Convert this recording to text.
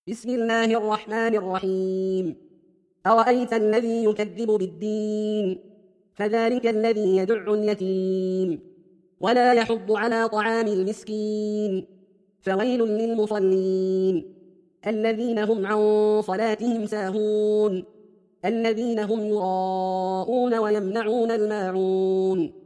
بسم الله الرحمن الرحيم. أرأيت الذي يكذب بالدين فذلك الذي يدع اليتيم ولا يحض على طعام المسكين فويل للمصلين الذين هم عن صلاتهم ساهون الذين هم يراءون ويمنعون الماعون